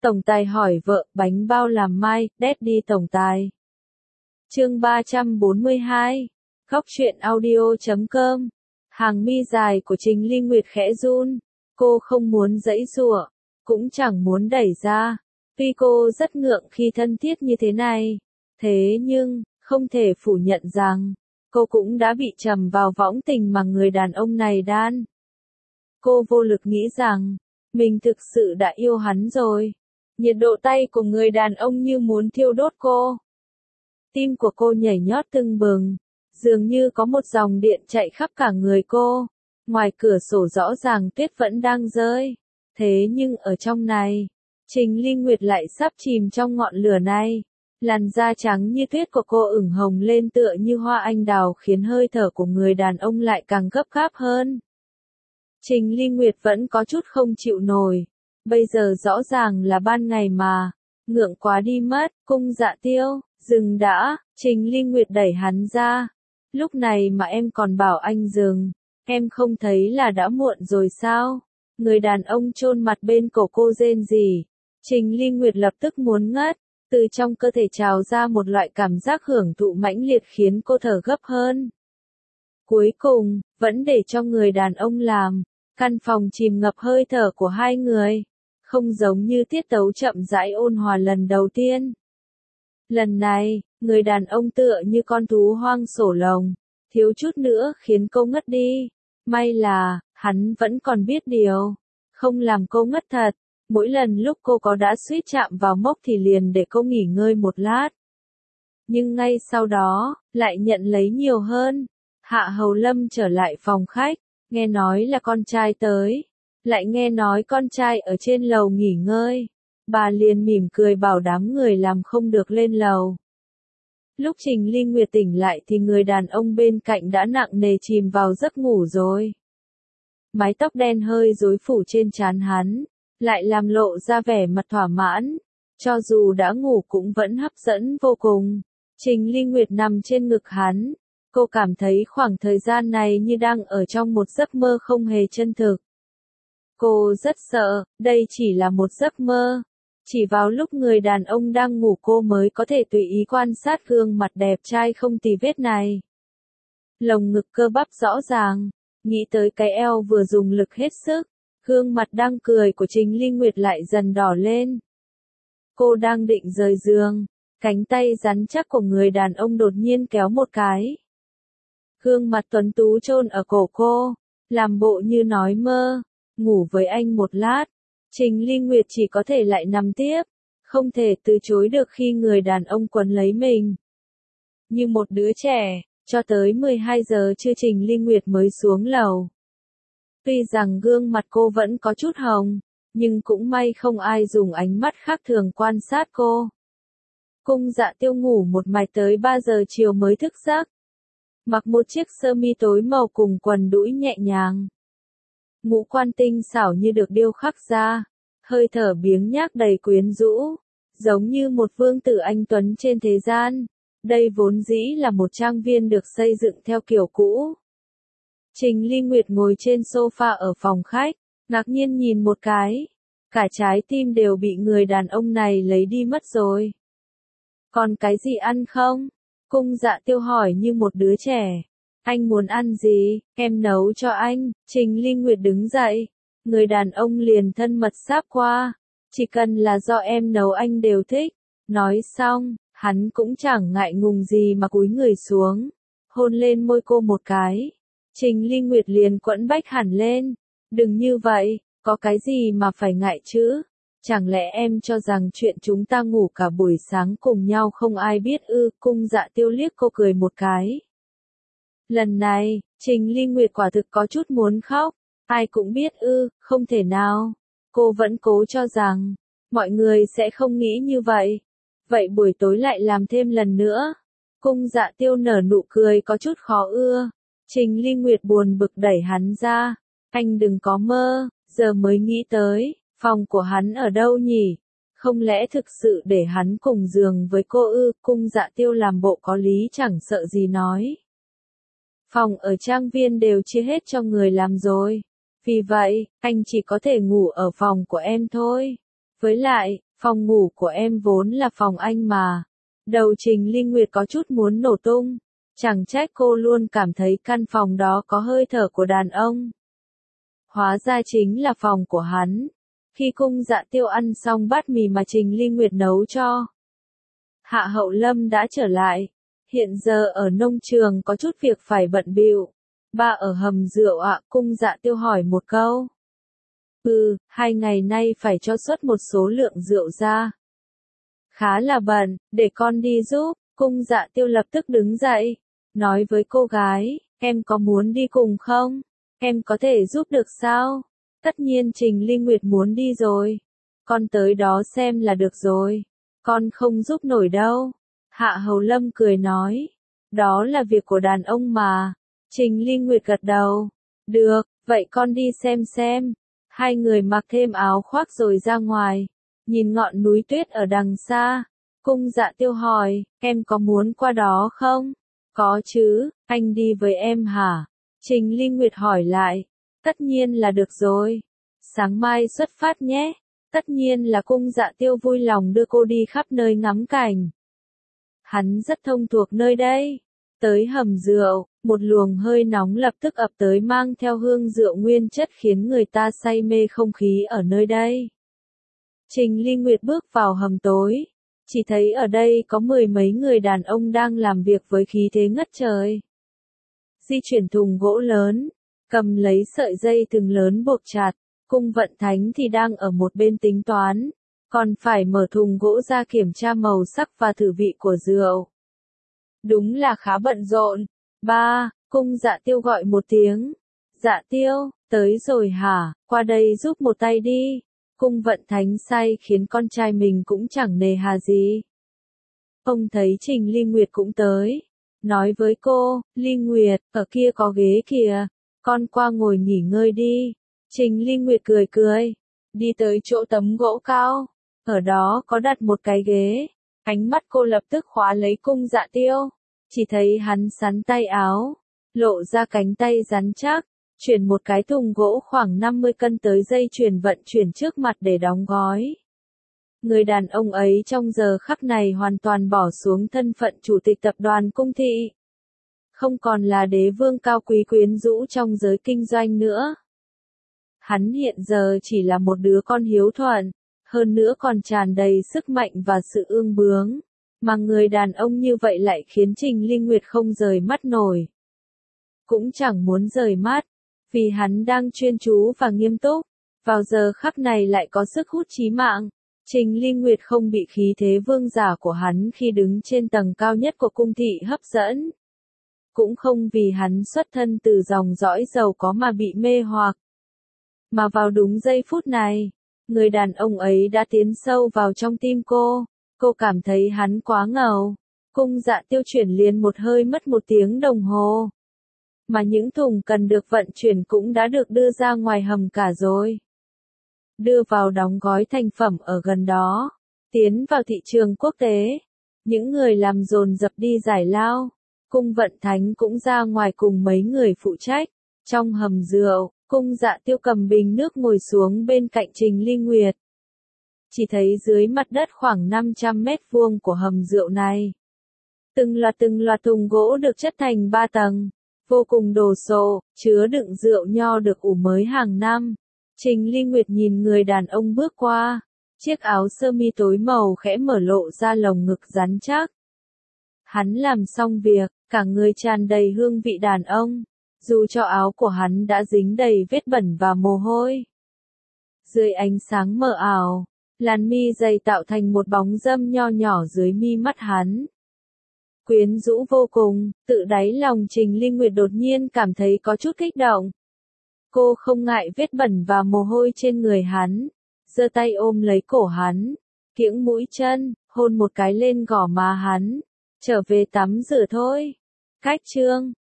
Tổng tài hỏi vợ, bánh bao làm mai, Daddy tổng tài. Chương 342. Góc truyện audio.com. Hàng mi dài của Trình Ly Nguyệt khẽ run. Cô không muốn giãy giụa, cũng chẳng muốn đẩy ra. Tuy cô rất ngượng khi thân thiết như thế này, thế nhưng, không thể phủ nhận rằng, cô cũng đã bị trầm vào võng tình mà người đàn ông này đan. Cô vô lực nghĩ rằng, mình thực sự đã yêu hắn rồi. Nhiệt độ tay của người đàn ông như muốn thiêu đốt cô. Tim của cô nhảy nhót tưng bừng, dường như có một dòng điện chạy khắp cả người cô. Ngoài cửa sổ rõ ràng tuyết vẫn đang rơi. Thế nhưng ở trong này, Trình Ly Nguyệt lại sắp chìm trong ngọn lửa này. Làn da trắng như tuyết của cô ửng hồng lên tựa như hoa anh đào khiến hơi thở của người đàn ông lại càng gấp gáp hơn. Trình Ly Nguyệt vẫn có chút không chịu nổi. Bây giờ rõ ràng là ban ngày mà. Ngượng quá đi mất, Cung Dạ Tiêu, dừng đã, Trình Ly Nguyệt đẩy hắn ra. Lúc này mà em còn bảo anh dừng, em không thấy là đã muộn rồi sao? Người đàn ông chôn mặt bên cổ cô rên rỉ. Trình Ly Nguyệt lập tức muốn ngất, từ trong cơ thể trào ra một loại cảm giác hưởng thụ mãnh liệt khiến cô thở gấp hơn. Cuối cùng, vẫn để cho người đàn ông làm, căn phòng chìm ngập hơi thở của hai người. Không giống như tiết tấu chậm rãi ôn hòa lần đầu tiên. Lần này, người đàn ông tựa như con thú hoang sổ lồng, thiếu chút nữa khiến cô ngất đi. May là, hắn vẫn còn biết điều, không làm cô ngất thật. Mỗi lần lúc cô có đã suýt chạm vào mốc thì liền để cô nghỉ ngơi một lát. Nhưng ngay sau đó, lại nhận lấy nhiều hơn. Hạ Hầu Lâm trở lại phòng khách, nghe nói là con trai tới. Lại nghe nói con trai ở trên lầu nghỉ ngơi. Bà liền mỉm cười bảo đám người làm không được lên lầu. Lúc Trình Ly Nguyệt tỉnh lại thì người đàn ông bên cạnh đã nặng nề chìm vào giấc ngủ rồi. Mái tóc đen hơi rối phủ trên trán hắn, lại làm lộ ra vẻ mặt thỏa mãn. Cho dù đã ngủ cũng vẫn hấp dẫn vô cùng. Trình Ly Nguyệt nằm trên ngực hắn. Cô cảm thấy khoảng thời gian này như đang ở trong một giấc mơ không hề chân thực. Cô rất sợ, đây chỉ là một giấc mơ. Chỉ vào lúc người đàn ông đang ngủ cô mới có thể tùy ý quan sát gương mặt đẹp trai không tì vết này. Lồng ngực cơ bắp rõ ràng, nghĩ tới cái eo vừa dùng lực hết sức, gương mặt đang cười của Trình Ly Nguyệt lại dần đỏ lên. Cô đang định rời giường, cánh tay rắn chắc của người đàn ông đột nhiên kéo một cái. Gương mặt tuấn tú chôn ở cổ cô, làm bộ như nói mơ. Ngủ với anh một lát, Trình Ly Nguyệt chỉ có thể lại nằm tiếp, không thể từ chối được khi người đàn ông quấn lấy mình. Như một đứa trẻ, cho tới 12 giờ trưa Trình Ly Nguyệt mới xuống lầu. Tuy rằng gương mặt cô vẫn có chút hồng, nhưng cũng may không ai dùng ánh mắt khác thường quan sát cô. Cung Dạ Tiêu ngủ một mạch tới 3 giờ chiều mới thức giấc. Mặc một chiếc sơ mi tối màu cùng quần đũi nhẹ nhàng. Ngũ quan tinh xảo như được điêu khắc ra, hơi thở biếng nhác đầy quyến rũ, giống như một vương tử anh tuấn trên thế gian. Đây vốn dĩ là một trang viên được xây dựng theo kiểu cũ. Trình Ly Nguyệt ngồi trên sofa ở phòng khách, ngạc nhiên nhìn một cái. Cả trái tim đều bị người đàn ông này lấy đi mất rồi. Còn cái gì ăn không? Cung Dạ Tiêu hỏi như một đứa trẻ. Anh muốn ăn gì, em nấu cho anh. Trình Ly Nguyệt đứng dậy. Người đàn ông liền thân mật sáp qua. Chỉ cần là do em nấu anh đều thích. Nói xong, hắn cũng chẳng ngại ngùng gì mà cúi người xuống. Hôn lên môi cô một cái. Trình Ly Nguyệt liền quẫn bách hẳn lên. Đừng như vậy, có cái gì mà phải ngại chứ? Chẳng lẽ em cho rằng chuyện chúng ta ngủ cả buổi sáng cùng nhau không ai biết ư? Cung Dạ Tiêu liếc cô cười một cái. Lần này, Trình Ly Nguyệt quả thực có chút muốn khóc. Ai cũng biết ư, không thể nào. Cô vẫn cố cho rằng, mọi người sẽ không nghĩ như vậy. Vậy buổi tối lại làm thêm lần nữa. Cung Dạ Tiêu nở nụ cười có chút khó ưa. Trình Ly Nguyệt buồn bực đẩy hắn ra. Anh đừng có mơ, giờ mới nghĩ tới, phòng của hắn ở đâu nhỉ? Không lẽ thực sự để hắn cùng giường với cô ư? Cung Dạ Tiêu làm bộ có lý chẳng sợ gì nói. Phòng ở trang viên đều chia hết cho người làm rồi. Vì vậy, anh chỉ có thể ngủ ở phòng của em thôi. Với lại, Phòng ngủ của em vốn là phòng anh mà. Đầu Trình Ly Nguyệt có chút muốn nổ tung. Chẳng trách cô luôn cảm thấy căn phòng đó có hơi thở của đàn ông. Hóa ra chính là phòng của hắn. Khi Cung Dạ Tiêu ăn xong bát mì mà Trình Ly Nguyệt nấu cho, Hạ Hậu Lâm đã trở lại. Hiện giờ ở nông trường có chút việc phải bận bịu. Ba ở hầm rượu ạ, Cung Dạ Tiêu hỏi một câu. 2 ngày nay phải cho xuất một số lượng rượu ra. Khá là bận, để con đi giúp. Cung Dạ Tiêu lập tức đứng dậy, nói với cô gái, em có muốn đi cùng không? Em có thể giúp được sao? Tất nhiên Trình Ly Nguyệt muốn đi rồi. Con tới đó xem là được rồi. Con không giúp nổi đâu. Hạ Hầu Lâm cười nói. Đó là việc của đàn ông mà. Trình Ly Nguyệt gật đầu. Được, vậy con đi xem. Hai người mặc thêm áo khoác rồi ra ngoài. Nhìn ngọn núi tuyết ở đằng xa. Cung Dạ Tiêu hỏi, em có muốn qua đó không? Có chứ, anh đi với em hả? Trình Ly Nguyệt hỏi lại. Tất nhiên là được rồi. Sáng mai xuất phát nhé. Tất nhiên là Cung Dạ Tiêu vui lòng đưa cô đi khắp nơi ngắm cảnh. Hắn rất thông thuộc nơi đây. Tới hầm rượu, một luồng hơi nóng lập tức ập tới mang theo hương rượu nguyên chất khiến người ta say mê không khí ở nơi đây. Trình Ly Nguyệt bước vào hầm tối. Chỉ thấy ở đây có 10 mấy người đàn ông đang làm việc với khí thế ngất trời. Di chuyển thùng gỗ lớn, cầm lấy sợi dây thừng lớn buộc chặt. Cung Vận Thánh thì đang ở một bên tính toán, còn phải mở thùng gỗ ra kiểm tra màu sắc và thử vị của rượu. Đúng là khá bận rộn. Ba, Cung Dạ Tiêu gọi một tiếng. Dạ Tiêu, tới rồi hả, qua đây giúp một tay đi. Cung Vận Thánh say khiến con trai mình cũng chẳng nề hà gì. Ông thấy Trình Ly Nguyệt cũng tới. Nói với cô, Ly Nguyệt, ở kia có ghế kìa, con qua ngồi nghỉ ngơi đi. Trình Ly Nguyệt cười, đi tới chỗ tấm gỗ cao, ở đó có đặt một cái ghế. Ánh mắt cô lập tức khóa lấy Cung Dạ Tiêu, chỉ thấy hắn xắn tay áo, lộ ra cánh tay rắn chắc, chuyển một cái thùng gỗ khoảng 50 cân tới dây chuyền vận chuyển trước mặt để đóng gói. Người đàn ông ấy trong giờ khắc này hoàn toàn bỏ xuống thân phận chủ tịch tập đoàn Cung Thị. Không còn là đế vương cao quý quyến rũ trong giới kinh doanh nữa. Hắn hiện giờ chỉ là một đứa con hiếu thuận, hơn nữa còn tràn đầy sức mạnh và sự ương bướng. Mà người đàn ông như vậy lại khiến Trình Ly Nguyệt không rời mắt nổi. Cũng chẳng muốn rời mắt, vì hắn đang chuyên chú và nghiêm túc, vào giờ khắc này lại có sức hút chí mạng. Trình Ly Nguyệt không bị khí thế vương giả của hắn khi đứng trên tầng cao nhất của cung thị hấp dẫn. Cũng không vì hắn xuất thân từ dòng dõi giàu có mà bị mê hoặc. Mà vào đúng giây phút này, người đàn ông ấy đã tiến sâu vào trong tim cô cảm thấy hắn quá ngầu. Cung Dạ Tiêu chuyển liền một hơi mất 1 tiếng đồng hồ. Mà những thùng cần được vận chuyển cũng đã được đưa ra ngoài hầm cả rồi. Đưa vào đóng gói thành phẩm ở gần đó, tiến vào thị trường quốc tế. Những người làm dồn dập đi giải lao. Cung Vận Thánh cũng ra ngoài cùng mấy người phụ trách. Trong hầm rượu, Cung Dạ Tiêu cầm bình nước ngồi xuống bên cạnh Trình Ly Nguyệt. Chỉ thấy dưới mặt đất khoảng 500 mét vuông của hầm rượu này. Từng loạt thùng gỗ được chất thành 3 tầng. Vô cùng đồ sộ, chứa đựng rượu nho được ủ mới hàng năm. Trình Ly Nguyệt nhìn người đàn ông bước qua. Chiếc áo sơ mi tối màu khẽ mở lộ ra lồng ngực rắn chắc. Hắn làm xong việc, cả người tràn đầy hương vị đàn ông. Dù cho áo của hắn đã dính đầy vết bẩn và mồ hôi. Dưới ánh sáng mờ ảo, làn mi dày tạo thành một bóng râm nho nhỏ dưới mi mắt hắn. Quyến rũ vô cùng, tự đáy lòng Trình Ly Nguyệt đột nhiên cảm thấy có chút kích động. Cô không ngại vết bẩn và mồ hôi trên người hắn, giơ tay ôm lấy cổ hắn, kiễng mũi chân, hôn một cái lên gò má hắn. Trở về tắm rửa thôi. Cách chương